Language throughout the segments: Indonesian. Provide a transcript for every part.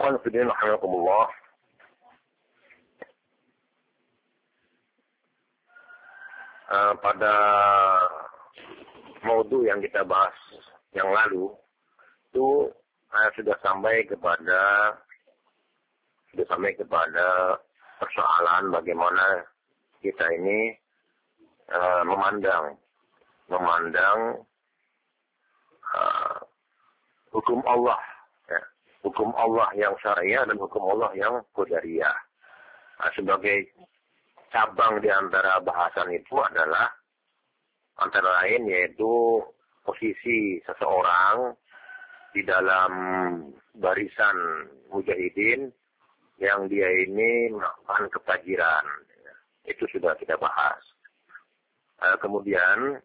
Ikhwan fillah rahimakumullah. Pada maudhu yang kita bahas yang lalu itu sudah sampai kepada persoalan bagaimana kita ini memandang hukum Allah, ya. Hukum Allah yang syariah dan hukum Allah yang qadariyah. Sebagai cabang di antara bahasan itu adalah antara lain yaitu posisi seseorang di dalam barisan mujahidin yang dia ini melakukan kefajiran. Itu sudah kita bahas. Kemudian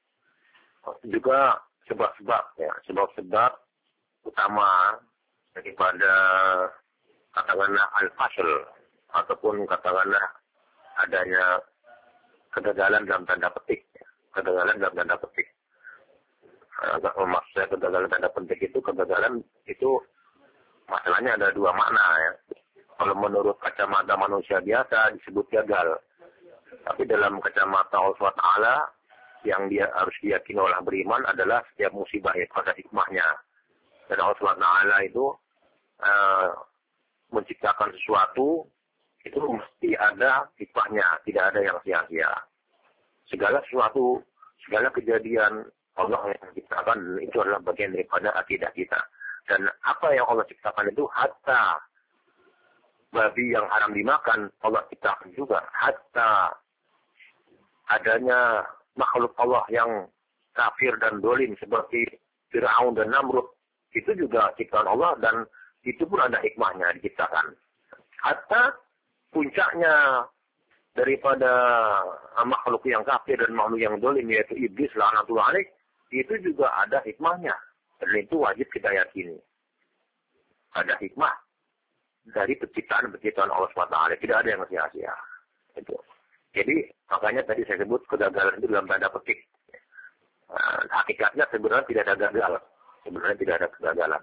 juga sebab-sebab utama daripada katakanlah al-fasl ataupun katakanlah adanya kegagalan dalam tanda petik. Maksudnya kegagalan tanda petik itu, kegagalan itu masalahnya ada dua makna ya. Kalau menurut kacamata manusia biasa disebut gagal. Tapi dalam kacamata Allah SWT yang dia harus diyakini oleh beriman adalah setiap musibah itu ada hikmahnya. Dan Allah SWT itu menciptakan sesuatu itu mesti ada hikmahnya, tidak ada yang sia-sia. Segala sesuatu, segala kejadian Allah yang menciptakan itu adalah bagian daripada akidah kita. Dan apa yang Allah ciptakan itu hatta babi yang haram dimakan Allah ciptakan juga. Hatta adanya makhluk Allah yang kafir dan dolim seperti Fir'aun dan Namrud itu juga ciptaan Allah dan itu pun ada hikmahnya diciptakan. Hatta puncaknya daripada makhluk yang kafir dan makhluk yang dolim yaitu iblis laknatullah alaih itu juga ada hikmahnya dan itu wajib kita yakini. Ada hikmah dari penciptaan Allah SWT. Tidak ada yang sia-sia. Itu. Jadi makanya tadi saya sebut kegagalan itu dalam tanda petik. Hakikatnya sebenarnya tidak ada gagal. Sebenarnya tidak ada kegagalan.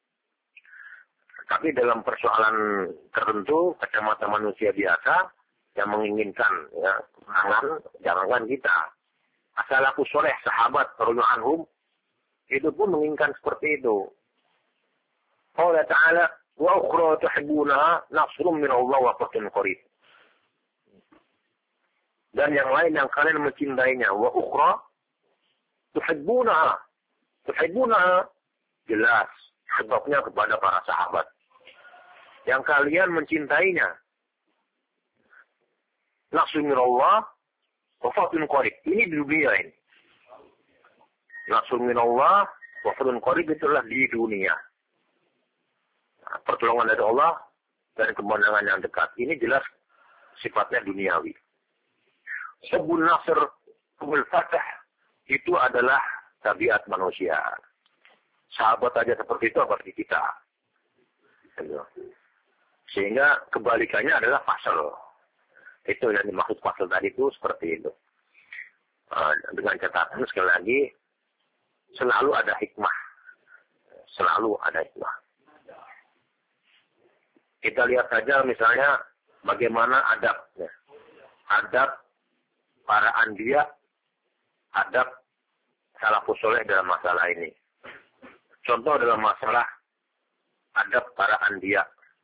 Tapi dalam persoalan tertentu, kacamata manusia biasa yang menginginkan ya, jangankan kita. As-salafus saleh, sahabat radhiyallahu anhum, itu pun menginginkan seperti itu. Allah Ta'ala, wa ukhra tuhibbunaha nasrun min Allah wa fathun qarib. Dan yang lain yang kalian mencintainya, wa ukhra tuhibbunaha. Tuhibbunaha jelas sebabnya kepada para sahabat. Yang kalian mencintainya. Nasrun min Allah wa fathun qarib. Ini di dunia ini. Nasrun min Allah wa fathun qarib itulah di dunia. Pertolongan dari Allah dan kemenangan yang dekat. Ini jelas sifatnya duniawi. Hubbun nasr, hubbul fatah itu adalah tabiat manusia. Sahabat aja seperti itu apalagi kita. Sehingga kebalikannya adalah fasal. Itu yang dimaksud fasal tadi itu seperti itu. Dengan catatan sekali lagi selalu ada hikmah. Selalu ada hikmah. Kita lihat saja misalnya bagaimana adab para anbiya, adab salafus saleh dalam masalah ini. Contoh dalam masalah adab para anbiya.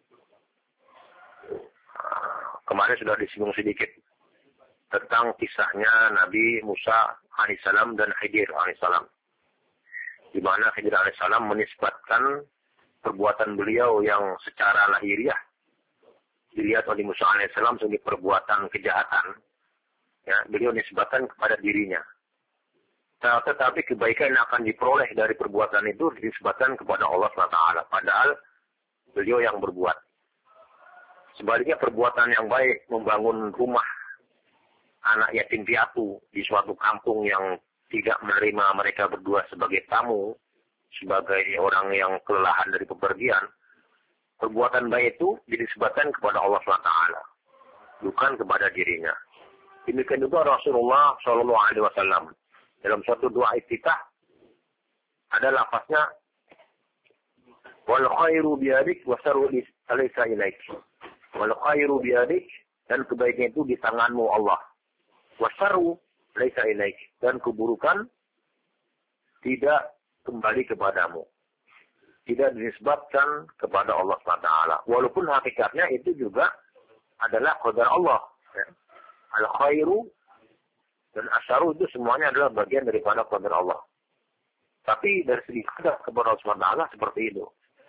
Kemarin sudah disinggung sedikit tentang kisahnya Nabi Musa alaihissalam dan Khidir alaihissalam. Di mana Khidir alaihissalam menisbatkan perbuatan beliau yang secara lahiriah dilihat oleh Musa alaihissalam sebagai perbuatan kejahatan, ya, beliau nisbatkan kepada dirinya. Tetapi kebaikan yang akan diperoleh dari perbuatan itu disebutkan kepada Allah SWT. Padahal beliau yang berbuat. Sebaliknya perbuatan yang baik membangun rumah anak yatim piatu di suatu kampung yang tidak menerima mereka berdua sebagai tamu, sebagai orang yang kelelahan dari bepergian, perbuatan baik itu disebutkan kepada Allah SWT, bukan kepada dirinya. Demikian juga Rasulullah SAW dalam suatu doa iftitah ada lafaznya Wal khairu biyadik wa syarru laysa ilaik. Wal khairu biyadik, dan kebaikan itu di tanganmu Allah. Wa syarru laysa ilaik, dan keburukan tidak kembali kepadamu. Tidak dinisbatkan kepada Allah SWT. Walaupun hakikatnya itu juga adalah qadar Allah. Ya. Al-khairu dan asyaru itu semuanya adalah bagian daripada qadar Allah. Tapi dari segi qadar kepada Allah SWT seperti itu.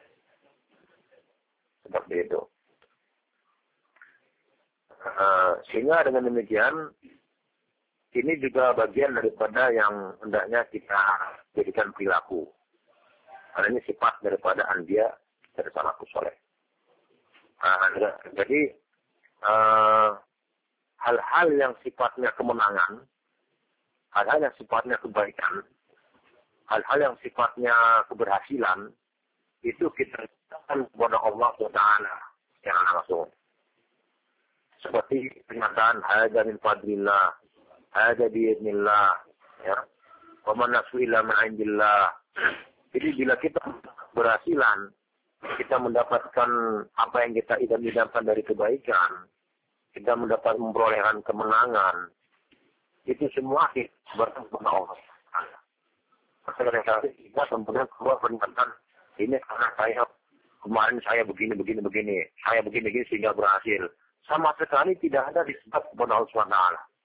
Seperti itu. Sehingga dengan demikian, ini juga bagian daripada yang hendaknya kita jadikan perilaku. Karena ini sifat daripada anbiya dari salafus saleh. Jadi hal-hal yang sifatnya kemenangan, hal-hal yang sifatnya kebaikan, hal-hal yang sifatnya keberhasilan, itu kita katakan kepada Allah SWT yang langsung. Seperti pernyataan hadza min fadlillah, hadza bi idznillah, ya. Wa man nasru illa min indillah. Jadi bila kita berhasilan, kita mendapatkan apa yang kita idam-idamkan dari kebaikan, kita mendapat memperolehkan kemenangan, itu semua berkat kepada Allah. Sekarang kita kemudian keluar pernyataan, ini karena kemarin saya begini, saya begini sehingga berhasil. Sama sekali tidak ada disebut kepada Allah SWT.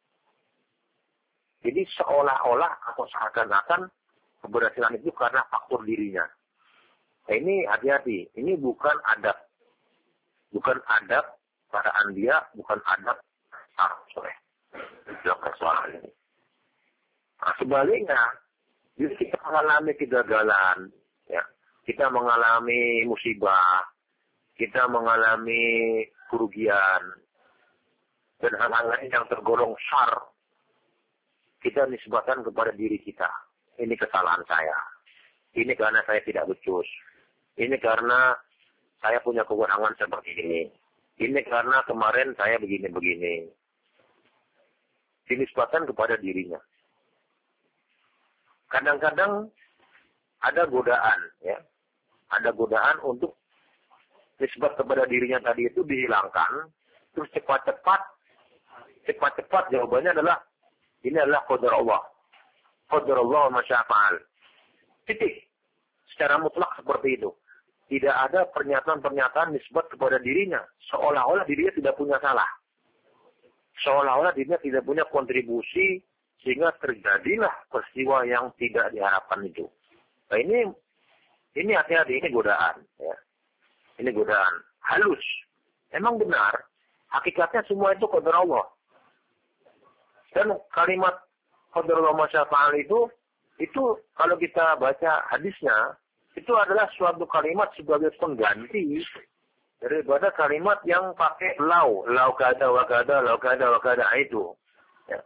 Jadi seolah-olah atau seakan-akan keberhasilan itu karena faktor dirinya. Nah, ini hati-hati. Ini bukan adab. Bukan adab para anbiya, bukan adab soleh. Dalam persoalan ini. Nah, sebaliknya, jika kita mengalami kegagalan, ya, kita mengalami musibah, kita mengalami kerugian, dan hal-hal lain yang tergolong syar, kita nisbahkan kepada diri kita. Ini kesalahan saya. Ini karena saya tidak becus. Ini karena saya punya kewenangan seperti ini. Ini karena kemarin saya begini-begini. Dinisbahkan kepada dirinya. Kadang-kadang ada godaan, ya. Ada godaan untuk nisbat kepada dirinya tadi itu dihilangkan. Terus cepat-cepat jawabannya adalah, ini adalah qadar Allah. Qadar Allah ma syaa fa'al. Titik. Secara mutlak seperti itu. Tidak ada pernyataan-pernyataan nisbat kepada dirinya. Seolah-olah dirinya tidak punya salah. Seolah-olah dirinya tidak punya kontribusi sehingga terjadilah peristiwa yang tidak diharapkan itu. Nah, ini hati-hati, ini godaan. Ya. Ini godaan. Halus. Emang benar. Hakikatnya semua itu qadar Allah. Dan kalimat qadar Allah ma syaa fa'al itu kalau kita baca hadisnya, itu adalah suatu kalimat sebagai pengganti daripada kalimat yang pakai lau kada wa kada, lau kada wa kada itu. Ya.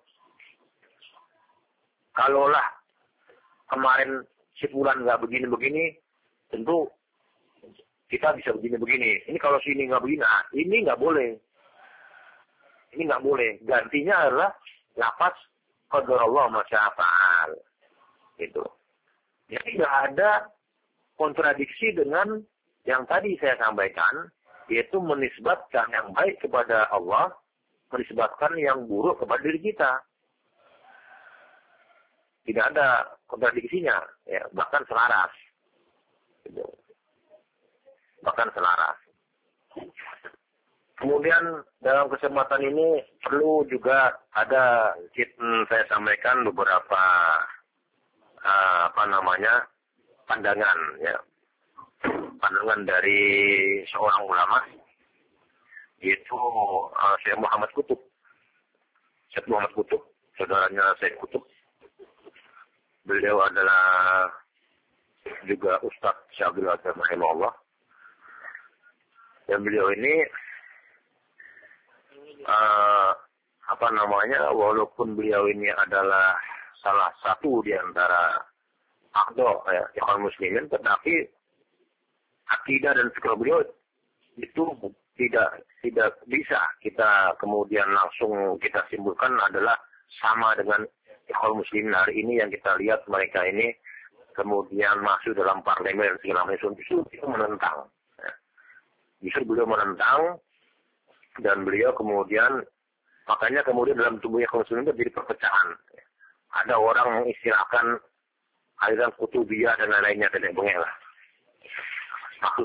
Kalaulah kemarin si fulan nggak begini-begini, tentu kita bisa begini-begini. Ini kalau sini nggak begini, ini nggak boleh. Ini nggak boleh. Gantinya adalah lafaz qadar Allah ma syaa fa'al. Itu. Jadi tidak ada kontradiksi dengan yang tadi saya sampaikan, yaitu menisbatkan yang baik kepada Allah, menisbatkan yang buruk kepada diri kita. Tidak ada kontradiksinya, ya, bahkan selaras. Gitu. Bahkan selaras. Kemudian dalam kesempatan ini perlu juga ada saya sampaikan beberapa pandangan, ya, pandangan dari seorang ulama, yaitu Syekh Muhammad Qutb. Syekh Muhammad Qutb, saudaranya Syekh Qutb. Beliau adalah juga Ustadz Syabdul Azhar rahimahullah. Dan beliau ini walaupun beliau ini adalah salah satu di antara a'dha ikhwan muslimin, tetapi akidah dan fikih beliau itu tidak bisa kita kemudian langsung kita simpulkan adalah sama dengan ikhwan muslimin hari ini yang kita lihat mereka ini kemudian masuk dalam parlemen segala macam, justru beliau menentang. Ya. Justru beliau menentang, dan beliau kemudian, makanya kemudian dalam tubuhnya kaum muslimin itu jadi perpecahan. Ya. Ada orang mengistilahkan aliran kutubiyah dan lain-lainnya, dan lain-lainnya lah. Maksud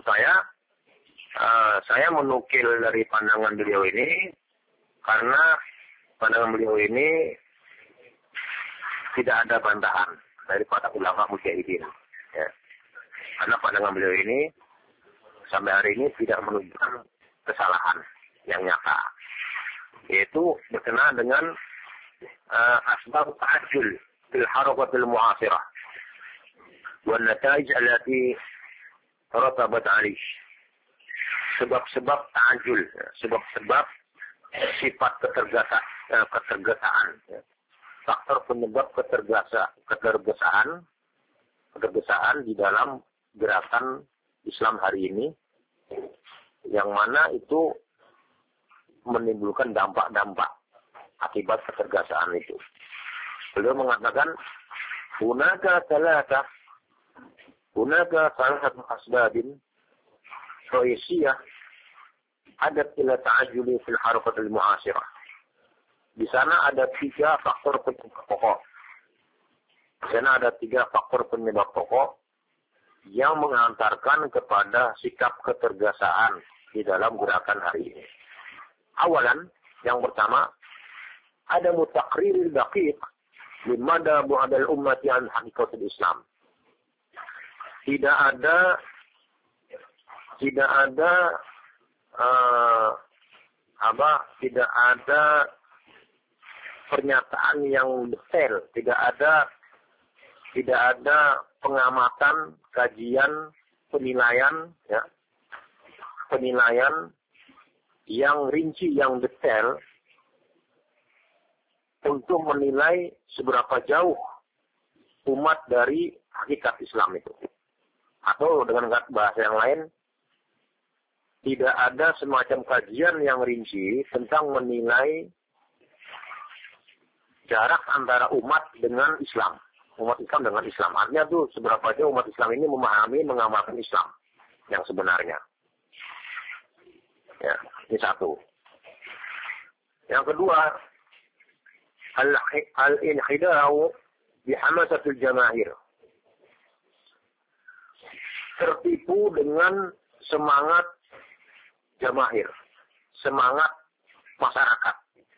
saya menukil dari pandangan beliau ini, karena pandangan beliau ini tidak ada bantahan dari para ulama mujahidin. Ya. Karena pandangan beliau ini sampai hari ini tidak menunjukkan kesalahan yang nyata. Yaitu berkenaan dengan asbab ta'ajjul fil harakatil mu'asirah. Wa nataij allati ratabat 'alaihi. Sebab-sebab ta'ajjul, sebab-sebab sifat ketergesaan. Faktor penyebab ketergesaan di dalam gerakan Islam hari ini, yang mana itu menimbulkan dampak-dampak akibat ketergesaan itu. Beliau mengatakan, hunaka salasatu asbabin raisiyah adat ila ta'ajjuli fil harakatil mu'asirah. Di sana ada 3 faktor penyebab pokok. Di sana ada 3 faktor penyebab pokok yang mengantarkan kepada sikap ketergesaan di dalam gerakan hari ini. Awalan, yang pertama, ada mutaqriril daqiq limada bu'adal ummati an hakikatul Islam. Tidak ada pernyataan yang detail, tidak ada pengamatan, kajian, penilaian yang rinci, yang detail untuk menilai seberapa jauh umat dari hakikat Islam itu. Atau dengan bahasa yang lain, tidak ada semacam kajian yang rinci tentang menilai jarak antara umat dengan Islam. Umat Islam dengan Islam. Artinya itu seberapa jauh umat Islam ini memahami, mengamalkan Islam yang sebenarnya. Ya, ini satu. Yang kedua, al-inhidau bihamasatul jamaahir. Tertipu dengan semangat jamaahir, semangat masyarakat.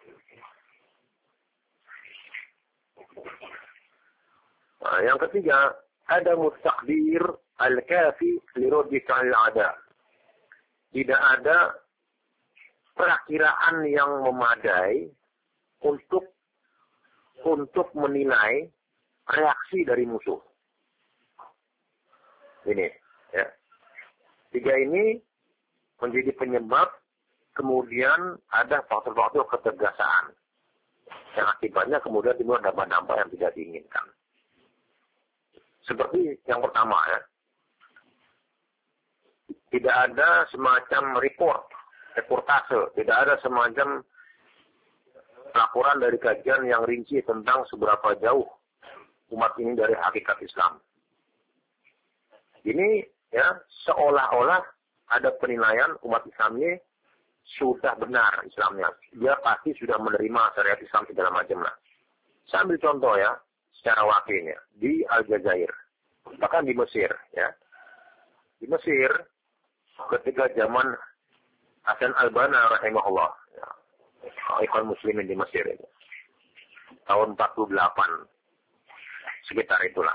Nah, yang ketiga, ada mustaqdir al-kafi liroddi al-ada. Tidak ada perakiraan yang memadai untuk menilai reaksi dari musuh. Ini, ya. 3 ini menjadi penyebab kemudian ada faktor-faktor ketergesaan. Yang akibatnya kemudian timbul dampak-dampak yang tidak diinginkan. Seperti yang pertama, ya. Tidak ada semacam reportase, tidak ada semacam laporan dari kajian yang rinci tentang seberapa jauh umat ini dari hakikat Islam. Ini, ya, seolah-olah ada penilaian umat Islam ini sudah benar Islamnya. Dia pasti sudah menerima syariat Islam segala macam lah. Saya ambil contoh, ya, secara wakilnya di Aljazair, bahkan di Mesir, ya. Di Mesir ketika zaman Hasan al-Banna rahimahullah, ya, ikhwan muslimin di Mesir itu, tahun 48 sekitar itulah.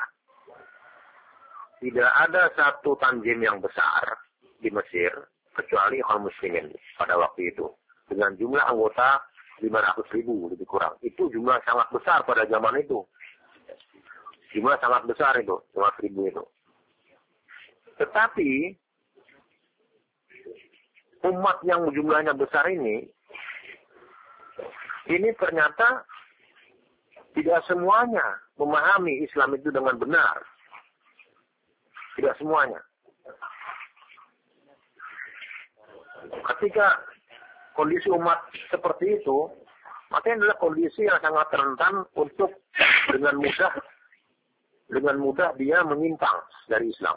Tidak ada satu tanzim yang besar di Mesir kecuali ikhwan muslimin pada waktu itu, dengan jumlah anggota 500.000 lebih kurang. Itu jumlah sangat besar pada zaman itu. Jumlah sangat besar itu, 500.000 itu. Tetapi umat yang jumlahnya besar ini ternyata tidak semuanya memahami Islam itu dengan benar. Tidak semuanya. Ketika kondisi umat seperti itu, maka adalah kondisi yang sangat rentan untuk dengan mudah dengan mudah dia menyimpang dari Islam.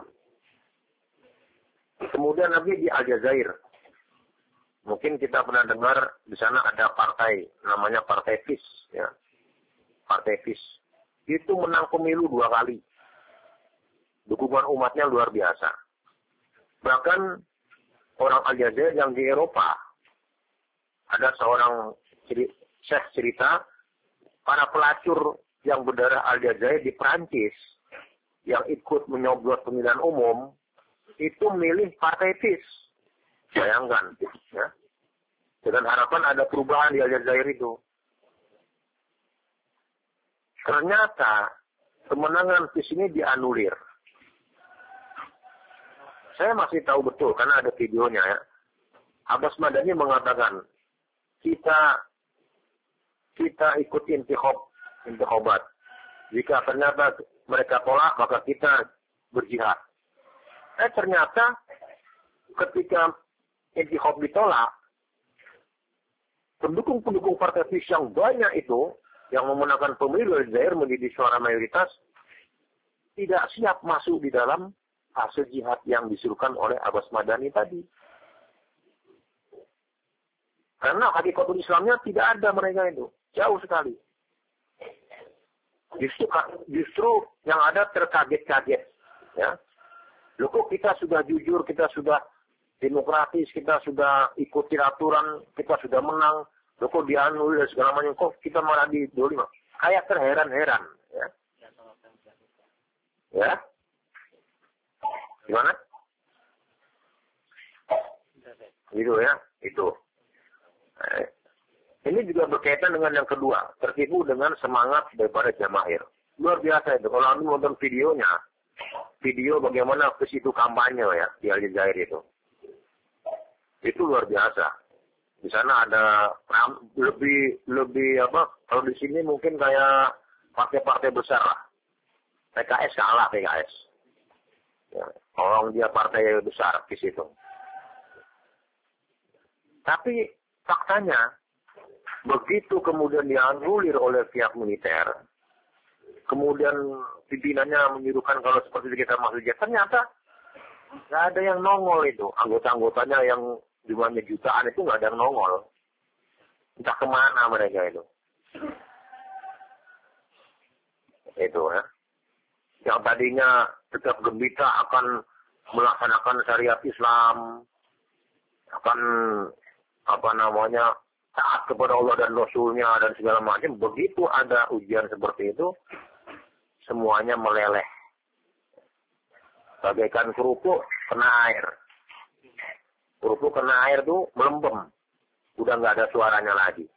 Kemudian Nabi di Aljazair. Mungkin kita pernah dengar di sana ada partai, namanya Partai FIS. Ya. Partai FIS. Itu menang pemilu 2 kali. Dukungan umatnya luar biasa. Bahkan orang Aljazair yang di Eropa, ada seorang syekh cerita, para pelacur yang berdarah Aljazair di Prancis, yang ikut menyoblos pemilihan umum, itu milih Partai FIS. Bayangkan, ya. Dengan harapan ada perubahan di Aljazair itu. Ternyata kemenangan FIS ini dianulir. Saya masih tahu betul karena ada videonya ya. Abbas Madani mengatakan, kita ikut intikhobat. Jika ternyata mereka tolak, maka kita berjihad. Ternyata ketika intikhob ditolak, pendukung-pendukung Partai FIS yang banyak itu, yang memenangkan pemilu Aljazair menjadi suara mayoritas, tidak siap masuk di dalam hasil jihad yang disuruhkan oleh Abbas Madani tadi. Karena hakikatul Islamnya tidak ada mereka itu. Jauh sekali. Justru yang ada terkaget-kaget. Ya. Loh kok kita sudah jujur, kita sudah demokratis, kita sudah ikuti aturan, kita sudah menang. Loh kok dianulir dan segala macam. Kok kita malah didolimi. Kayak terheran-heran. Ya. Ya. Gimana? Gitu ya, itu. Ini juga berkaitan dengan yang kedua, tertipu dengan semangat daripada jamaahir. Luar biasa itu. Kalau Anda nonton videonya, video bagaimana ke situ kampanye ya di Aljazair itu. Itu luar biasa. Di sana ada lebih apa? Kalau di sini mungkin kayak partai-partai besar lah. PKS kalah PKS. Ya, orang dia partai besar di situ. Tapi faktanya, begitu kemudian dianulir oleh pihak militer, kemudian pimpinannya menyuruhkan kalau seperti kita masuk jihad, ternyata nggak ada yang nongol itu. Anggota-anggotanya yang jumlahnya jutaan itu nggak ada yang nongol. Entah kemana mereka itu. Itu ya. Yang tadinya tetap gembira akan melaksanakan syariat Islam, akan taat kepada Allah dan Rasulnya dan segala macam. Begitu ada ujian seperti itu, semuanya meleleh. Bagaikan kerupuk kena air. Kerupuk kena air tuh melembem, udah nggak ada suaranya lagi.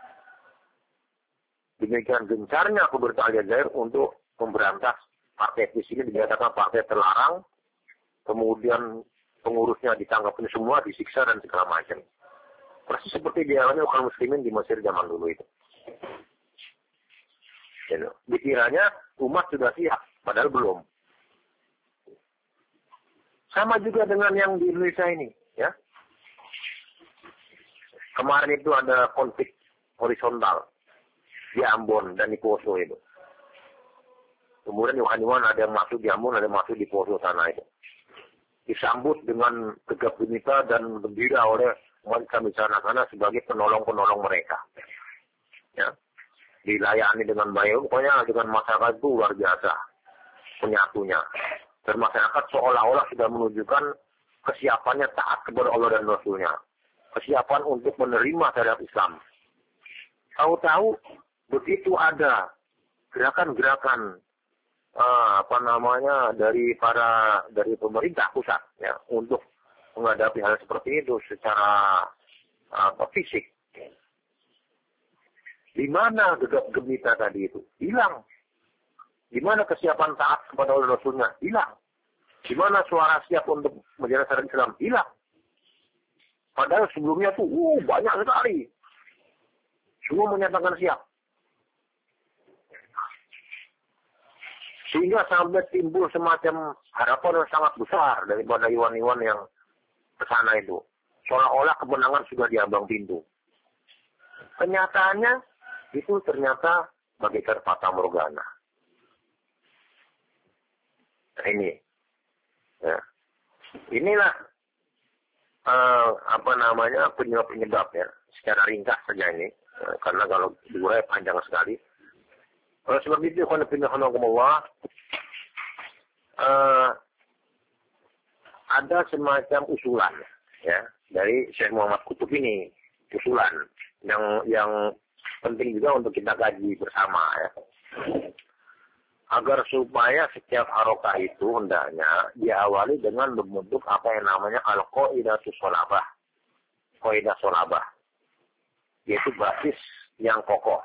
Demikian gencarnya pemerintah Aljazair untuk memberantas partai FIS ini, dinyatakan partai terlarang, kemudian pengurusnya ditangkap semua, disiksa dan segala macam. Persis seperti dialami kaum muslimin di Mesir zaman dulu itu. Dikiranya umat sudah siap, padahal belum. Sama juga dengan yang di Indonesia ini, ya. Kemarin itu ada konflik horizontal di Ambon dan di Poso itu. Kemudian Yohanewan ada yang masuk di Ambon, ada yang masuk di Poso sana itu. Disambut dengan tegap gembira dan gembira oleh umat Islam di sana sebagai penolong-penolong mereka. Ya. Dilayani dengan baik, pokoknya dengan masyarakat itu luar biasa penyatunya. Dan masyarakat seolah-olah sudah menunjukkan kesiapannya taat kepada Allah dan Rasulnya. Kesiapan untuk menerima syariat Islam. Tahu-tahu begitu ada gerakan-gerakan dari pemerintah pusat ya untuk menghadapi hal seperti itu secara fisik. Di mana gegap gembira tadi itu? Hilang. Di mana kesiapan taat kepada Allah Rasulnya? Hilang. Di mana suara siap untuk menjalankan syariat Islam? Hilang. Padahal sebelumnya tuh banyak sekali. Semua menyatakan siap. Sehingga sampai timbul semacam harapan yang sangat besar daripada iwan-iwan yang kesana itu. Seolah-olah kemenangan sudah diambang pintu. Kenyataannya itu ternyata bagaikan fata morgana. Nah, ini. Ya. Inilah penyebab-penyebab ya. Secara ringkas saja ini. Karena kalau diurai panjang sekali. Oleh sebab itu, ada semacam usulan ya dari Syekh Muhammad Qutb ini, usulan yang penting juga untuk kita kaji bersama ya. Agar supaya setiap harokah itu hendaknya diawali dengan membentuk apa yang namanya al-qaidatus sholabah. Qaidah sholabah. Yaitu basis yang kokoh.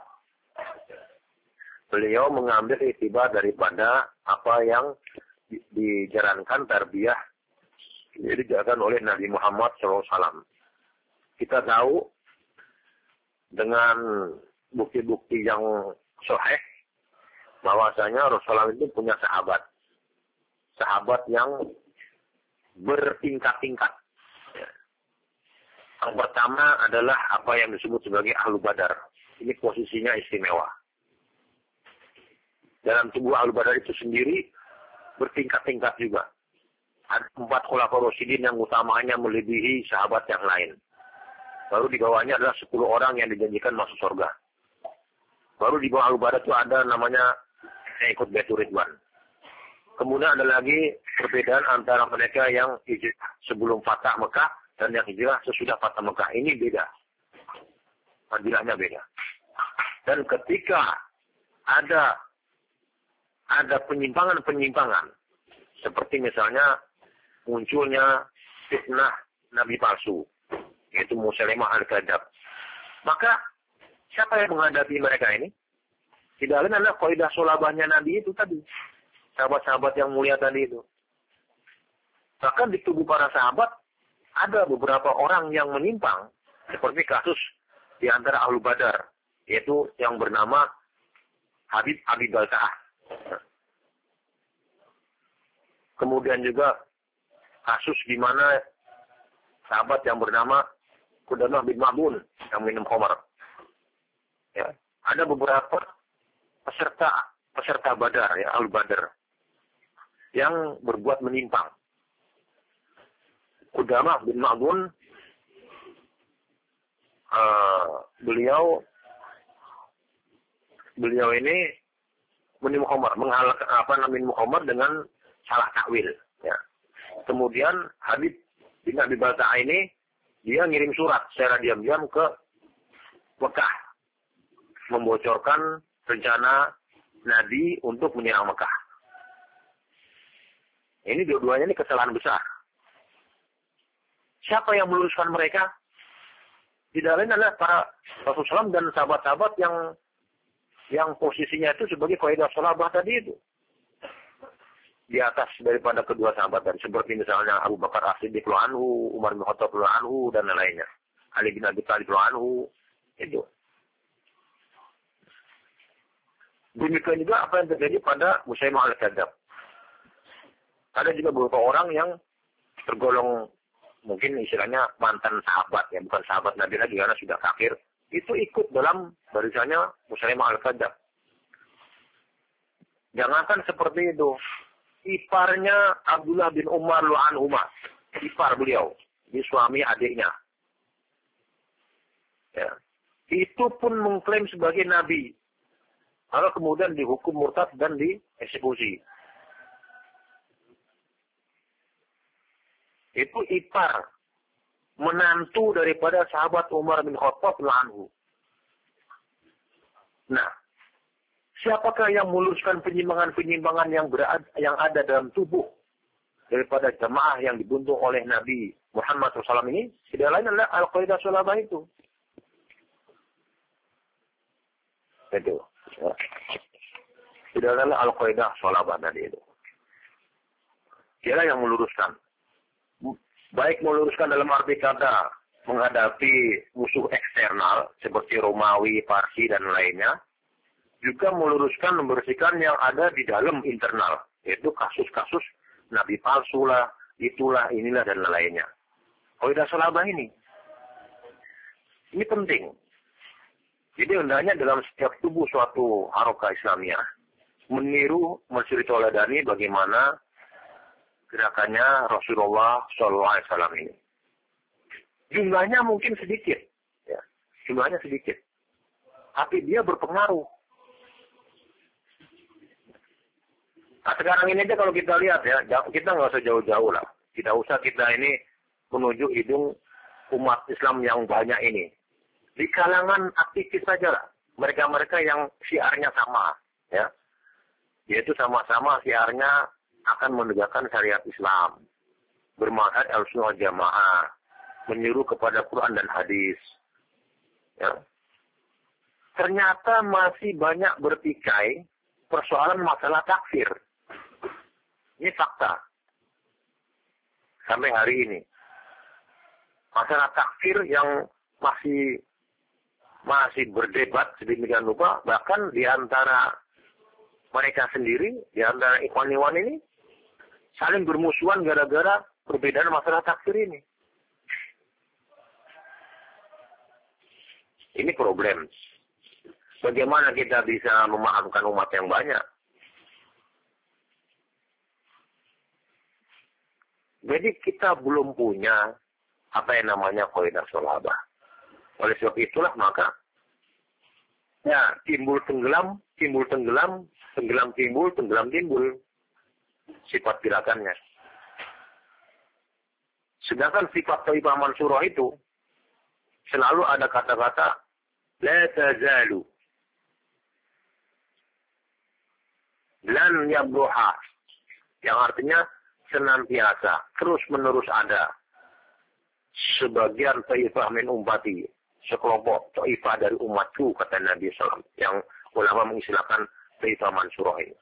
Beliau mengambil iktibar daripada apa yang dijalankan tarbiyah yang dijalankan oleh Nabi Muhammad SAW. Kita tahu dengan bukti-bukti yang sahih bahwasanya Rasulullah itu punya sahabat yang bertingkat-tingkat. Yang pertama adalah apa yang disebut sebagai Ahlu Badar. Ini posisinya istimewa. Dalam tubuh Ahlu Badar itu sendiri bertingkat-tingkat juga. Ada 4 khulafaur rasyidin yang utamanya melebihi sahabat yang lain. Baru di bawahnya adalah 10 orang yang dijanjikan masuk surga. Baru di bawah Ahlu Badar itu ada namanya yang ikut Baitur Ridwan. Kemudian ada lagi perbedaan antara mereka yang hijrah sebelum Fatah Mekah dan yang hijrah sesudah Fatah Mekah. Ini beda. Fadilahnya beda. Dan ketika ada penyimpangan-penyimpangan, seperti misalnya munculnya fitnah Nabi palsu, yaitu Musailimah al-Kadzab, maka siapa yang menghadapi mereka ini? Tidak lain adalah kaidah sholabahnya Nabi itu tadi. Sahabat-sahabat yang mulia tadi itu. Bahkan di tubuh para sahabat, ada beberapa orang yang menyimpang. Seperti kasus di antara Ahlu Badar. Yaitu yang bernama Habib Abi Balta'ah. Kemudian juga kasus di mana sahabat yang bernama Qudamah bin Ma'bun yang minum khamar. Ya. Ada beberapa peserta Badar, ya, Ahlu Badar, yang berbuat menyimpang. Qudamah bin Ma'bun, beliau ini minum khamar, minum khamar dengan salah takwil. Ya. Kemudian Habib bin Abi Balta'ah ini dia ngirim surat secara diam-diam ke Mekah, membocorkan rencana Nabi untuk menyerang Mekah. Ini dua-duanya ini kesalahan besar. Siapa yang meluruskan mereka? Tidak lain adalah para Rasulullah SAW dan sahabat-sahabat yang posisinya itu sebagai kaidah sholabah tadi itu. Di atas daripada kedua sahabat tadi. Seperti misalnya Abu Bakar As-Siddiq radhiyallahu anhu, Umar bin Khattab radhiyallahu anhu, dan lainnya. Ali bin Abi Thalib radhiyallahu anhu. Itu. Demikian juga apa yang terjadi pada Musailimah al-Kadzab. Ada juga beberapa orang yang tergolong mungkin istilahnya mantan sahabat, ya bukan sahabat Nabi lagi karena sudah kafir, itu ikut dalam barisannya Musailimah al-Kadzab. Jangankan seperti itu, iparnya Abdullah bin Umar radhiyallahu anhu, ipar beliau, di suami adiknya, ya, itu pun mengklaim sebagai Nabi. Lalu kemudian dihukum murtad dan dieksekusi. Itu ipar, menantu daripada sahabat Umar bin Khattab radhiyallahu anhu. Nah, siapakah yang meluruskan penyimpangan-penyimpangan yang ada dalam tubuh daripada jamaah yang dibentuk oleh Nabi Muhammad SAW ini? Tidak lain adalah al-qaidah sholabah itu. Itu. Tidak adalah al-qaidah sholabah tadi itu. Dialah yang meluruskan. Baik meluruskan dalam arti kata menghadapi musuh eksternal seperti Romawi, Parsi, dan lainnya. Juga meluruskan, membersihkan yang ada di dalam internal. Yaitu kasus-kasus Nabi palsu lah, itulah, inilah, dan lainnya. Qaidah sholabah ini. Ini penting. Jadi hendaknya dalam setiap tubuh suatu harokah Islamiyah meniru, menceritakan bagaimana gerakannya Rasulullah SAW ini. Jumlahnya mungkin sedikit, ya. Jumlahnya sedikit, tapi dia berpengaruh. Nah, sekarang ini aja kalau kita lihat ya, kita nggak usah jauh-jauh lah. Tidak usah kita ini menuju hidung umat Islam yang banyak ini. Di kalangan aktivis saja lah. Mereka-mereka yang syiarnya sama, ya. Yaitu sama-sama syiarnya akan menegakkan syariat Islam. Bermanhaj Ahlussunnah wal Jamaah. Menyuruh kepada Quran dan hadis. Ya. Ternyata masih banyak bertikai persoalan masalah takfir. Ini fakta. Sampai hari ini. Masalah takfir yang masih berdebat sedemikian rupa, bahkan di antara mereka sendiri, di antara ikhwan-ikhwan ini, saling bermusuhan gara-gara perbedaan masalah takfir ini. Ini problem. Bagaimana kita bisa memahamkan umat yang banyak? Jadi kita belum punya apa yang namanya kaidah sahabah. Oleh sebab itulah maka ya timbul tenggelam, tenggelam timbul sifat gerakannya. Sedangkan sifat Thaifah Mansurah itu selalu ada kata-kata la tazalu lan yabruha, yang artinya senantiasa, terus-menerus ada sebagian Thaifah min ummati, sekelompok Thaifah dari umatku, kata Nabi SAW, yang ulama mengistilahkan Thaifah Mansurah ini.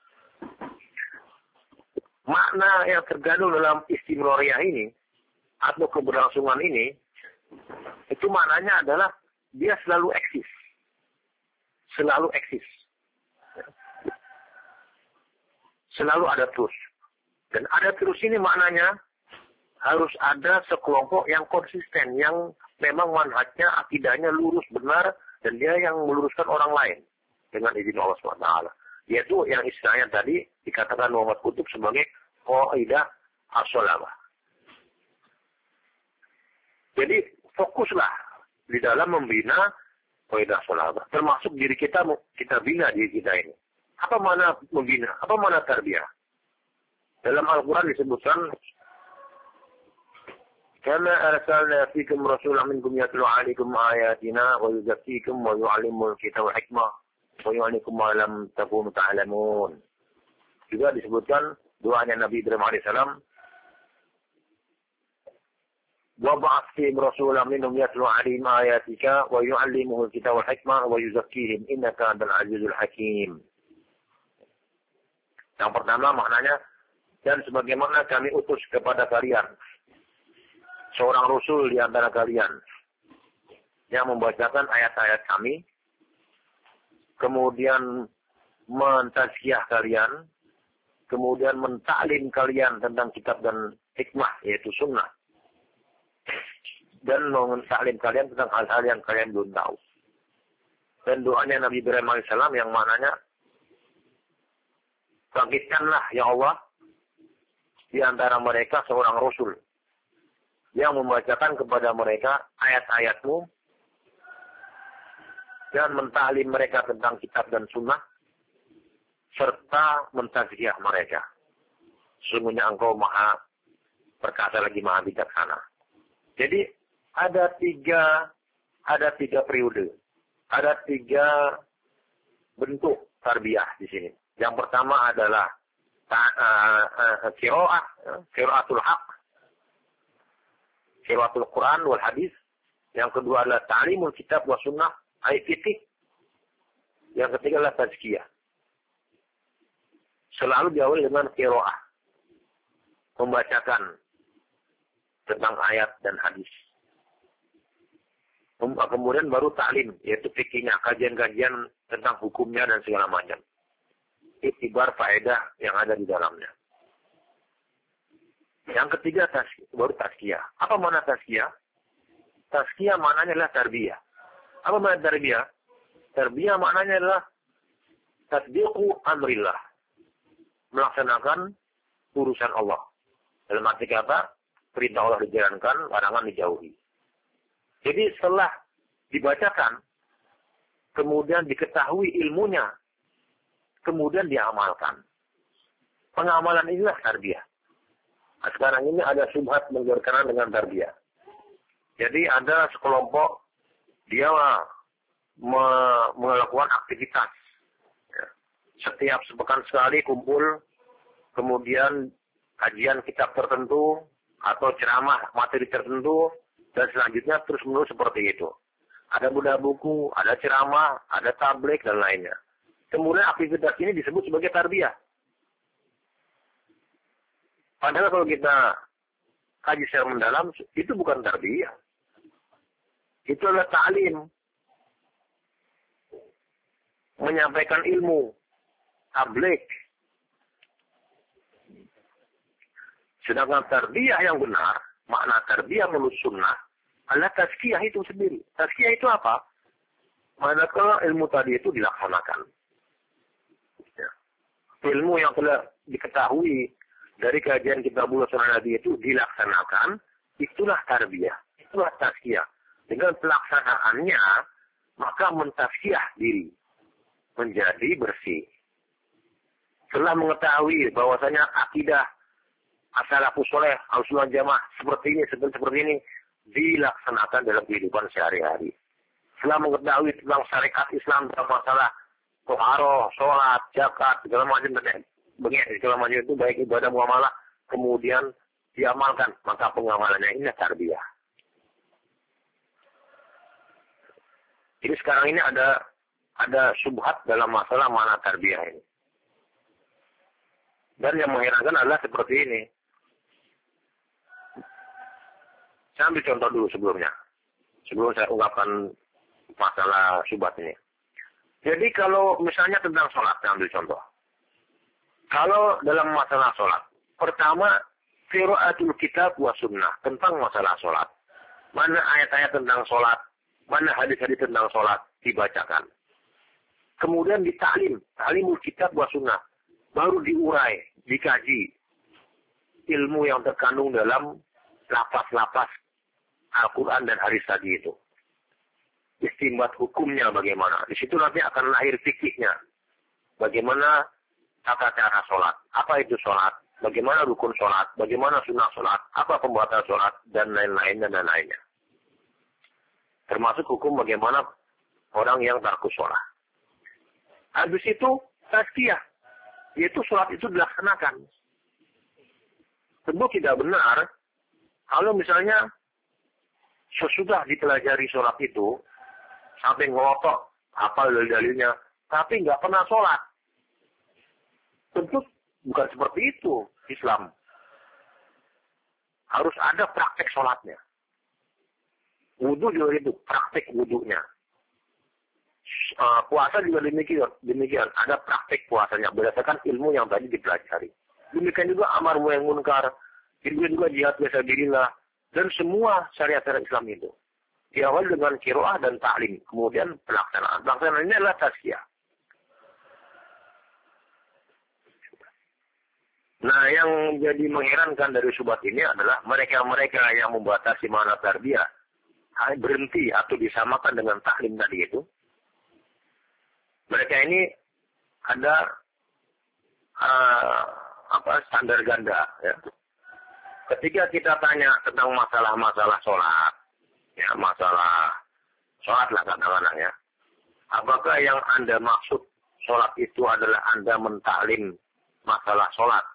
Makna yang tergandung dalam istimroriyah ini, atau keberlangsungan ini, itu maknanya adalah dia selalu eksis. Selalu eksis. Selalu ada terus. Dan ada terus ini maknanya harus ada sekelompok yang konsisten, yang memang manhajnya, akidahnya lurus, benar, dan dia yang meluruskan orang lain dengan izin Allah SWT. Yaitu yang istilahnya tadi dikatakan Muhammad Qutb sebagai qaidah as-salamah. Jadi fokuslah di dalam membina qaidah as-salamah. Termasuk diri kita bina diri kita ini. Apa mana membina? Apa mana tarbiyah? Dalam Al-Quran disebutkan, "Kama arsalna fikum rasulan minkum yatlu 'alaikum ayatina wa yuzakkikum wa yu'allimul kitaba wal hikmah wa yu'allimukum ma lam takunu ta'lamun." Juga disebutkan doanya Nabi Ibrahim alaihissalam, "Wa ba'ath fihim rasulan minhum yatlu 'alaihim ayatika wa yu'allimuhul kitaba wal hikmah wa yuzakkihim innaka antal azizul hakim." Yang pertama maknanya, dan sebagaimana kami utus kepada kalian seorang rasul di antara kalian yang membacakan ayat-ayat kami, kemudian mentazkiyah kalian, kemudian mentaklim kalian tentang kitab dan hikmah, yaitu sunnah, dan mentaklim kalian tentang hal-hal yang kalian belum tahu. Dan doanya Nabi Ibrahim alaihissalam yang maknanya, bangkitkanlah ya Allah di antara mereka seorang rasul yang membacakan kepada mereka ayat-ayat-Mu dan mentaklim mereka tentang kitab dan sunnah serta mentazkiyah mereka. Sesungguhnya Engkau maha perkasa lagi maha bijaksana. Jadi ada tiga periode, ada tiga bentuk tarbiyah di sini. Yang pertama adalah qiraatul haq, qiraatul Quran wal hadis. Yang kedua adalah ta'limul kitab wa sunnah, ayat fikih. Yang ketiga adalah tazkiyah. Selalu diawali dengan qiraah, membacakan tentang ayat dan hadis. Kemudian baru ta'lim, yaitu fikihnya, kajian-kajian tentang hukumnya dan segala macam. Iktibar faedah yang ada di dalamnya. Yang ketiga baru tazkiyah. Apa makna tazkiyah? Tazkiyah maknanya adalah tarbiyah. Apa makna tarbiyah? Tarbiyah maknanya adalah tasdiqu amrillah, melaksanakan urusan Allah. Dalam arti kata, perintah Allah dijalankan, larangan dijauhi. Jadi setelah dibacakan, kemudian diketahui ilmunya, kemudian diamalkan. Pengamalan inilah tarbiyah. Nah, sekarang ini ada syubhat berkenaan dengan tarbiyah. Jadi ada sekelompok, dia melakukan aktivitas. Ya. Setiap sepekan sekali kumpul, kemudian kajian kitab tertentu, atau ceramah materi tertentu, dan selanjutnya terus-menerus seperti itu. Ada bedah buku, ada ceramah, ada tablik, dan lainnya. Kemudian aktivitas ini disebut sebagai tarbiyah. Padahal kalau kita kaji secara mendalam, itu bukan tarbiyah. Itu adalah ta'lim. Menyampaikan ilmu. Tablik. Sedangkan tarbiyah yang benar, makna tarbiyah menurut sunnah, adalah tazkiyah itu sendiri. Tazkiyah itu apa? Manakala ilmu tadi itu dilaksanakan. Ya. Ilmu yang telah diketahui dari kajian kitabullah sunnah Nabi itu dilaksanakan, itulah tarbiyah, itulah tazkiyah. Dengan pelaksanaannya, maka mentazkiyah diri, menjadi bersih. Setelah mengetahui bahwasanya akidah as-salafus saleh, al-sunnah jamaah seperti ini, dilaksanakan dalam kehidupan sehari-hari. Setelah mengetahui tentang syariat Islam dalam masalah toharoh, sholat, zakat, segala macam segala macam itu baik ibadah muamalah, kemudian diamalkan, maka pengamalannya ini tarbiyah. Jadi sekarang ini ada syubhat dalam masalah mana tarbiyah ini. Dan yang mengherankan adalah seperti ini. Saya ambil contoh dulu sebelumnya. Sebelum saya ungkapkan masalah syubhat ini. Jadi kalau misalnya tentang sholat, saya ambil contoh. Kalau dalam masalah sholat, pertama, qiraatul kitab wa sunnah, tentang masalah sholat. Mana ayat-ayat tentang sholat, mana hadis-hadis tentang sholat dibacakan. Kemudian ditaklim, taklimul kitab wa sunnah. Baru diurai, dikaji ilmu yang terkandung dalam lapas-lapas Al-Quran dan hadis tadi itu. Istimbat hukumnya bagaimana. Di situ nanti akan lahir fikihnya. Bagaimana tata cara sholat. Apa itu sholat? Bagaimana rukun sholat? Bagaimana sunnah sholat? Apa pembatal sholat? Dan lain-lain dan lain-lainnya. Termasuk hukum bagaimana orang yang tarkus sholat. Habis itu tazkiyah. Yaitu sholat itu dilaksanakan. Tentu tidak benar kalau misalnya sesudah dipelajari sholat itu sampai ngelotok hafal dalil-dalilnya, tapi nggak pernah sholat. Tentu bukan seperti itu Islam. Harus ada praktek sholatnya. Wudhu juga itu, praktek wudhunya. Puasa juga demikian. Ada praktek puasanya berdasarkan ilmu yang tadi dipelajari. Demikian juga amar ma'ruf munkar, demikian juga jihad fisabilillah, dan semua syariat-syariat Islam itu. Diawali dengan qiraah dan ta'lim, kemudian pelaksanaan. Pelaksanaan ini adalah tazkiyah. Nah, yang jadi mengherankan dari syubhat ini adalah mereka-mereka yang membatasi makna tarbiyah berhenti atau disamakan dengan taklim tadi itu. Mereka ini ada standar ganda. Ya. Ketika kita tanya tentang masalah-masalah sholat, ya masalah sholat lah katakanlah ya. Apakah yang Anda maksud sholat itu adalah Anda mentaklim masalah sholat?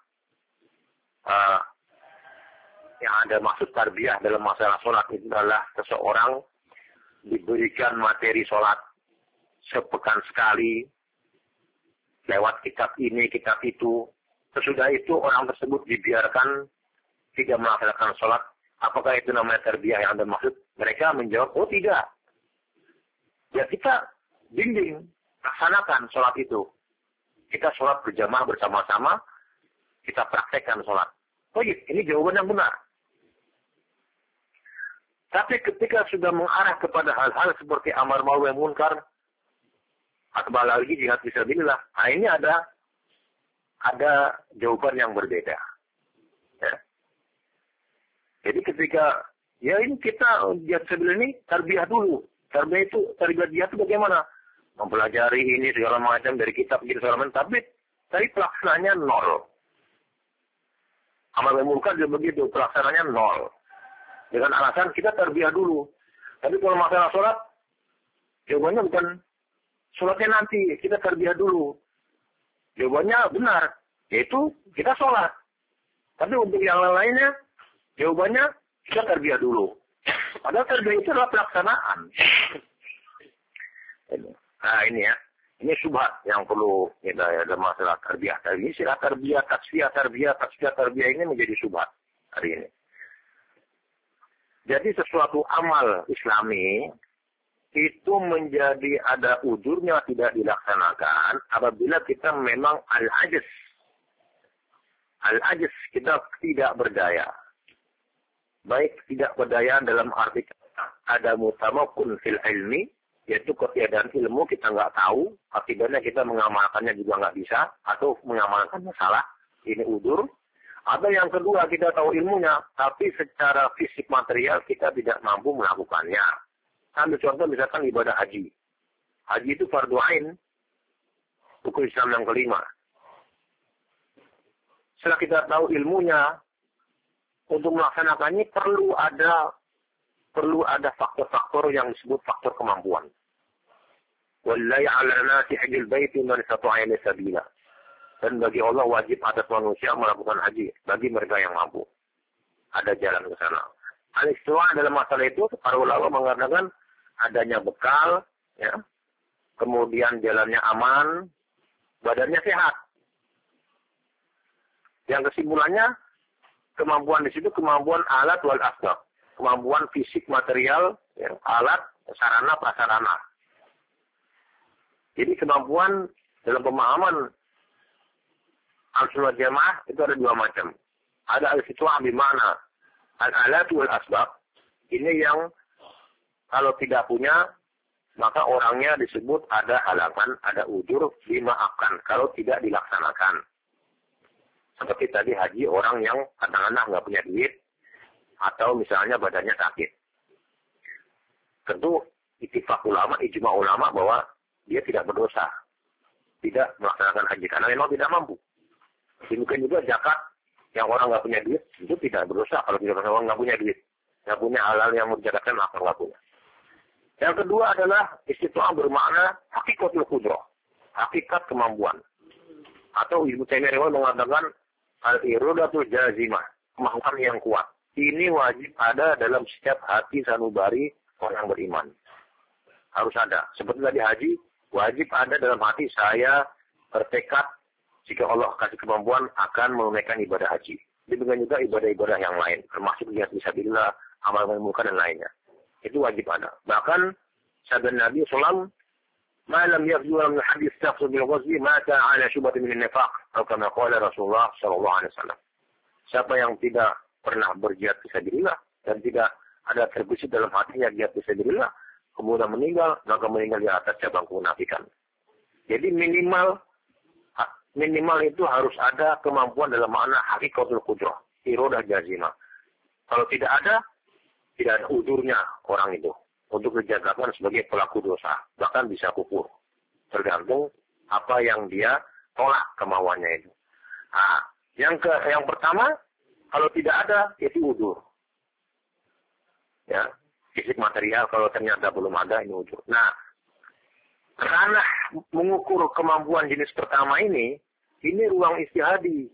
Yang Anda maksud tarbiyah dalam masalah sholat itu adalah seseorang diberikan materi sholat sepekan sekali lewat kitab ini, kitab itu. Sesudah itu orang tersebut dibiarkan tidak melaksanakan sholat. Apakah itu namanya tarbiyah yang Anda maksud? Mereka menjawab, oh tidak. Ya kita bimbing, laksanakan sholat itu. Kita sholat berjamaah bersama-sama, kita praktekkan sholat. Oh iya, ini jawaban yang benar. Tapi ketika sudah mengarah kepada hal-hal seperti amar ma'ruf munkar, atau lagi jihad fisabilillah, nah ini ada jawaban yang berbeda. Ya. Jadi ketika, ya ini kita jihad fisabilillah ini tarbiyah dulu. Tarbiyah jihad itu bagaimana? Mempelajari ini segala macam dari kitab, segala macam. Tapi pelaksanaannya nol. Amal munkar juga begitu, pelaksanaannya nol. Dengan alasan kita tarbiyah dulu. Tapi kalau masalah sholat, jawabannya bukan sholatnya nanti, kita tarbiyah dulu. Jawabannya benar, yaitu kita sholat. Tapi untuk yang lainnya, jawabannya kita tarbiyah dulu. Padahal tarbiyah itu adalah pelaksanaan. Nah ini ya, ini syubhat yang perlu kita ada masalah tarbiyah. Ini istilah tarbiyah, tarbiyah ini menjadi syubhat hari ini. Jadi sesuatu amal Islami itu menjadi ada ujurnya tidak dilaksanakan apabila kita memang al-ajz. Al-ajz, kita tidak berdaya. Baik tidak berdaya dalam arti ada mutamakun fil ilmi, yaitu ketiadaan ilmu kita nggak tahu, akibatnya kita mengamalkannya juga nggak bisa, atau mengamalkannya salah, ini udur. Atau yang kedua, kita tahu ilmunya, tapi secara fisik material kita tidak mampu melakukannya. Ambil contoh misalkan ibadah haji. Haji itu fardu ain, rukun Islam yang kelima. Setelah kita tahu ilmunya, untuk melaksanakannya perlu ada faktor-faktor yang disebut faktor kemampuan. Wallahi 'ala nasi hajjul baiti man istata'a ilaihi sabila. Dan bagi Allah wajib atas manusia melakukan haji bagi mereka yang mampu. Ada jalan ke sana. Al-istiwa dalam masalah itu para ulama mengatakan adanya bekal, ya, kemudian jalannya aman, badannya sehat. Yang kesimpulannya, kemampuan di situ kemampuan alat wal asbab, kemampuan fisik material, ya, alat, sarana, prasarana. Jadi kemampuan dalam pemahaman Al-Sunnah Jamaah itu ada dua macam. Ada al-fitwah bimana al-alat wal asbab. Ini yang kalau tidak punya, maka orangnya disebut ada halangan, ada ujur, dimaafkan kalau tidak dilaksanakan. Seperti tadi haji, orang yang kadang-kadang nggak punya duit, atau misalnya badannya sakit. Tentu ittifaq ulama, ijma ulama bahwa dia tidak berdosa. Tidak melaksanakan haji, karena memang tidak mampu. Mungkin juga zakat, yang orang nggak punya duit, itu tidak berdosa kalau tidak orang nggak punya duit. Nggak punya halal yang mau dizakatkan, maka nggak punya. Yang kedua adalah istiqomah bermakna hakikatul qudrah, hakikat kemampuan. Atau Ibnu Taimiyah mengatakan al-iradatul jazimah, kemampuan yang kuat. Ini wajib ada dalam setiap hati sanubari orang beriman. Harus ada. Seperti tadi haji, wajib ada dalam hati saya bertekad jika Allah kasih kemampuan akan menunaikan ibadah haji. Demikian juga ibadah-ibadah yang lain, termasuk jihad fisabilillah, amal munkar dan lainnya. Itu wajib ada. Bahkan sabda Nabi SAW, "Ma lam yafzu min hadis tafsir bil ghazwi mata ala syubhatin min nifaq." Atau kama qala Rasulullah sallallahu alaihi wasallam. Siapa yang tidak pernah berjihad fisabilillah dan tidak ada terbesit dalam hatinya jihad fisabilillah, kemudian meninggal, maka meninggal di atas cabang kemunafikan. Jadi minimal itu harus ada kemampuan dalam makna hakikatul qudrah, iradah jazimah. Kalau tidak ada ujurnya orang itu untuk dijadikan sebagai pelaku dosa, bahkan bisa kufur. Tergantung apa yang dia tolak kemauannya itu. Nah, yang pertama, kalau tidak ada itu ujur. Ya, fisik material kalau ternyata belum ada ini ujur. Nah, ranah mengukur kemampuan jenis pertama ini ruang istihadi.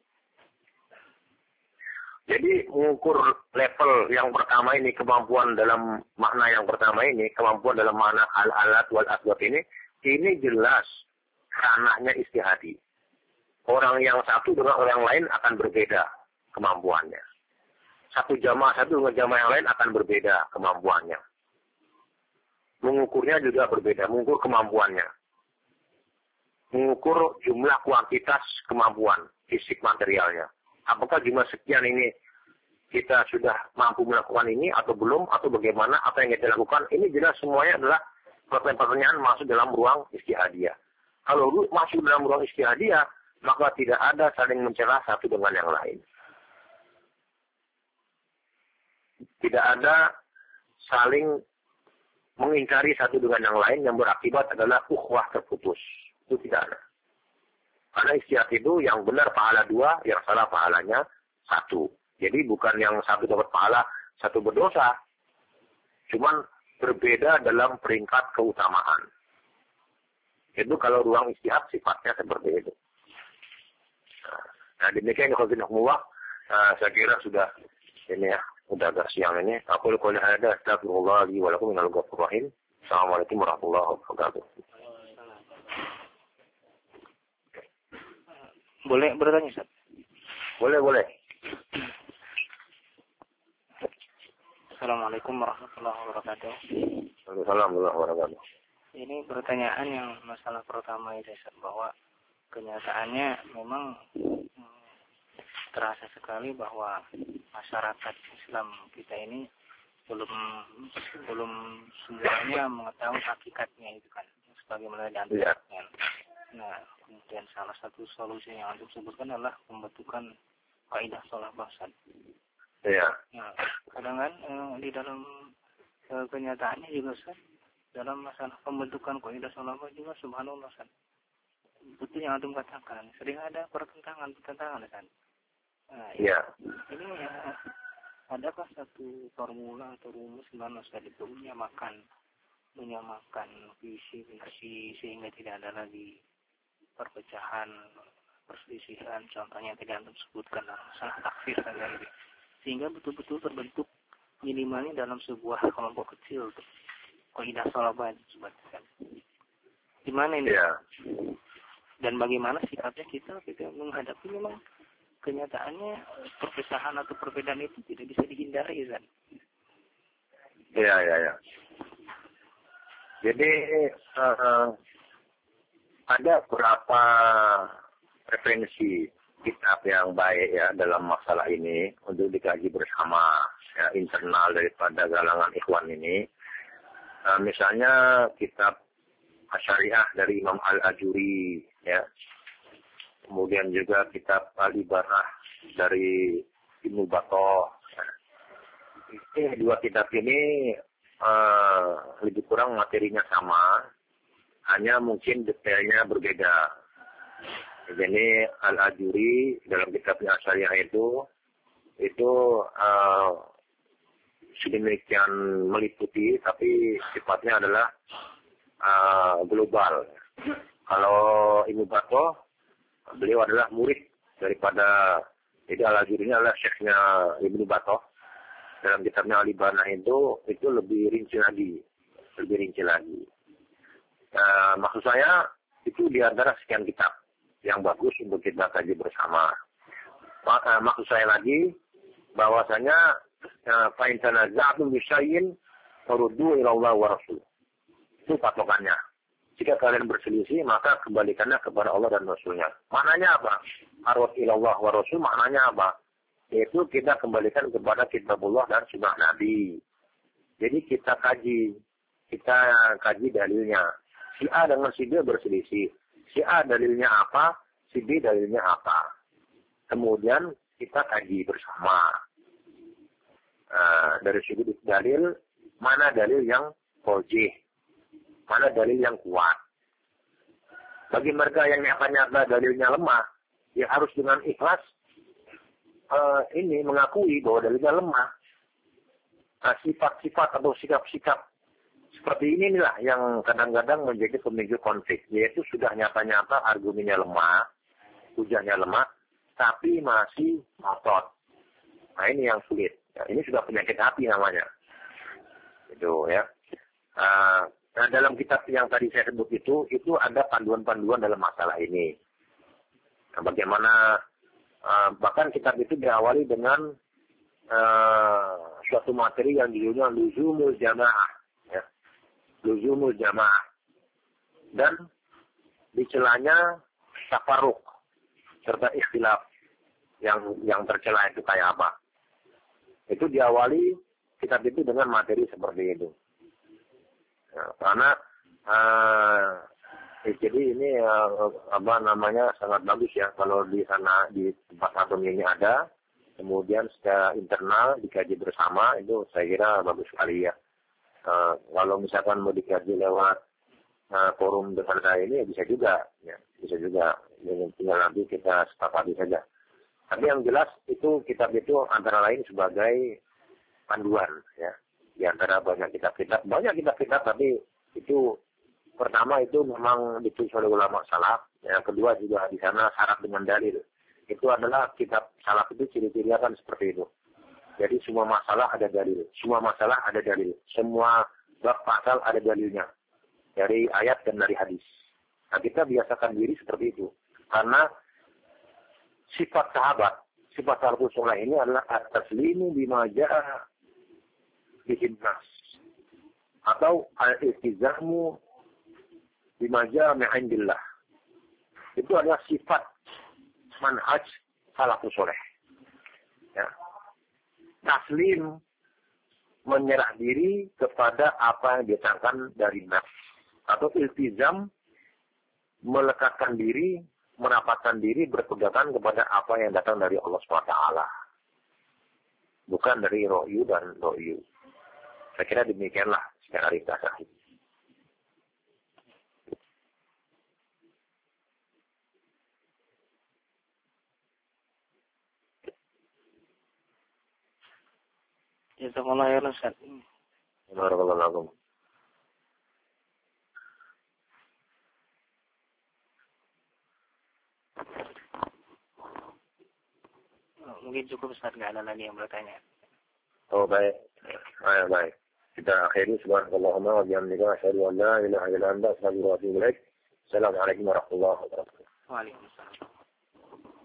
Jadi mengukur level yang pertama ini, kemampuan dalam makna yang pertama ini, kemampuan dalam makna al-alat wal asbab ini jelas ranahnya istihadi. Orang yang satu dengan orang lain akan berbeda kemampuannya. Satu dengan jamaah yang lain akan berbeda kemampuannya. Mengukurnya juga berbeda, mengukur kemampuannya. Mengukur jumlah kuantitas kemampuan fisik materialnya. Apakah jumlah sekian ini kita sudah mampu melakukan ini atau belum, atau bagaimana, apa yang kita lakukan. Ini jelas semuanya adalah pertanyaan masuk dalam ruang istihadiyah. Kalau masuk dalam ruang istihadiyah, maka tidak ada saling mencela satu dengan yang lain. Tidak ada saling mengingkari satu dengan yang lain yang berakibat adalah ukhuwah terputus. Itu tidak ada. Karena ijtihad itu yang benar pahala 2, yang salah pahalanya 1. Jadi bukan yang satu dapat pahala, satu berdosa. Cuman berbeda dalam peringkat keutamaan. Itu kalau ruang ijtihad sifatnya seperti itu. Nah, demikian khazinakumullah. Saya kira sudah ini ya, udah agak siang ini. Aku qouli hadza astaghfirullah li wa lakum minal ghafurur rahim. Assalamualaikum warahmatullahi wabarakatuh. Boleh bertanya, Ustaz? Boleh. Assalamualaikum warahmatullahi wabarakatuh. Waalaikumsalam warahmatullahi wabarakatuh. Ini pertanyaan yang masalah pertama itu, Ustaz, bahwa kenyataannya memang terasa sekali bahwa masyarakat Islam kita ini belum semuanya mengetahui hakikatnya itu kan, sebagaimana diantaranya. Nah, kemudian salah satu solusi yang antum sebutkan adalah pembentukan kaidah sholat bahsan. Iya. Nah, kadang kan di dalam kenyataannya juga, Ustaz, dalam masalah pembentukan kaidah sholat juga subhanallah, Ustaz, betul yang antum katakan, sering ada pertentangan, Ustaz. Nah, Iya. Ini adakah satu formula atau rumus mana Ustaz itu menyamakan visi sehingga tidak ada lagi perpecahan, perselisihan, contohnya tadi antum sebutkan masalah takfir dan lain-lain, sehingga betul-betul terbentuk minimalnya dalam sebuah kelompok kecil tuh kaidah sholabat sebutkan. Di mana ini? Iya. Dan bagaimana sikapnya kita menghadapi memang kenyataannya perpecahan atau perbedaan itu tidak bisa dihindari, kan? Iya. Jadi ada beberapa referensi kitab yang baik ya dalam masalah ini untuk dikaji bersama ya, internal daripada galangan ikhwan ini. Misalnya kitab Asyariah dari Imam Al-Ajuri ya. Kemudian juga kitab Al-Ibarah dari Ibnu Battah. Ini dua kitab ini lebih kurang materinya sama, hanya mungkin detailnya berbeda. Jadi Al-Ajuri dalam kitabnya Asyariah itu sedemikian meliputi, tapi sifatnya adalah global. Kalau Ibnu Battah, beliau adalah murid daripada, jadi Al-Ajuri ini adalah syekhnya Ibnu Battah. Dalam kitabnya Al-Ibanah itu lebih rinci lagi. Maksud saya itu di antara sekian kitab yang bagus untuk kita kaji bersama. Maksud saya lagi bahwasanya fa in tanaza'tum bi syai'in faruddu ila Allah wa Rasul. Itu patokannya. Jika kalian berselisih, maka kembalikanlah kepada Allah dan Rasulnya. Maknanya apa? Arwat ilallah wa Rasul maknanya apa? Yaitu kita kembalikan kepada kitabullah dan sunnah Nabi. Jadi kita kaji dalilnya. Si A dengan si B berselisih. Si A dalilnya apa? Si B dalilnya apa? Kemudian kita kaji bersama. Dari sudut dalil, mana dalil yang rajih? Mana dalil yang kuat? Bagi mereka yang nyata-nyata dalilnya lemah, ya harus dengan ikhlas mengakui bahwa dalilnya lemah. Sifat-sifat atau sikap-sikap seperti inilah yang kadang-kadang menjadi pemicu konflik, yaitu sudah nyata-nyata argumennya lemah, hujahnya lemah, tapi masih ngotot. Nah ini yang sulit. Ya, ini sudah penyakit hati namanya. Itu ya. Nah, dalam kitab yang tadi saya sebut itu ada panduan-panduan dalam masalah ini. Nah, bagaimana bahkan kitab itu diawali dengan suatu materi yang judulnya Luzumul Jamaah, ya. Luzumul Jamaah. Dan di celanya tafarruq serta ikhtilaf yang tercela itu kayak apa. Itu diawali kitab itu dengan materi seperti itu. Ya, karena jadi ini sangat bagus ya kalau di sana di tempat atom ini ada kemudian secara internal dikaji bersama, itu saya kira bagus sekali ya. Kalau misalkan mau dikaji lewat forum dengan saya ini, ya bisa juga. Ya, bisa juga. Tinggal nanti kita sepakati saja. Tapi yang jelas itu kitab itu antara lain sebagai panduan. Ya. Di antara banyak kitab-kitab. Banyak kitab-kitab, tapi itu pertama itu memang ditulis oleh ulama salaf. Yang kedua juga di sana syarat dengan dalil. Itu adalah kitab salaf itu ciri-cirinya kan seperti itu. Jadi semua masalah ada dalil. Semua masalah ada dalil. Semua bab pasal ada dalilnya. Dari ayat dan dari hadis. Nah, kita biasakan diri seperti itu. Karena sifat sahabat, sifat salafus saleh ini adalah at-taslimu bima jaa bihin nas. Atau al-iltizamu bima jaa min indillah. Itu adalah sifat manhaj salafus saleh. Ya. Taslim, menyerah diri kepada apa yang didatangkan dari nas. Atau iltizam, melekatkan diri, merapatkan diri, berpegangan kepada apa yang datang dari Allah SWT. Bukan dari ro'yu dan ro'yu. Saya kira demikianlah secara ringkas. Jazakallah khairan Ustaz. Barakallahu. Mungkin cukup Ustaz, nggak ada lagi yang bertanya. Oh baik. Baik. Kita akhiri subhanallahumma wa bihamdika asyhadu an la ilaha illa anta astaghfiruka wa atubu ilaik. Assalamualaikum warahmatullahi wabarakatuh. Waalaikumsalam.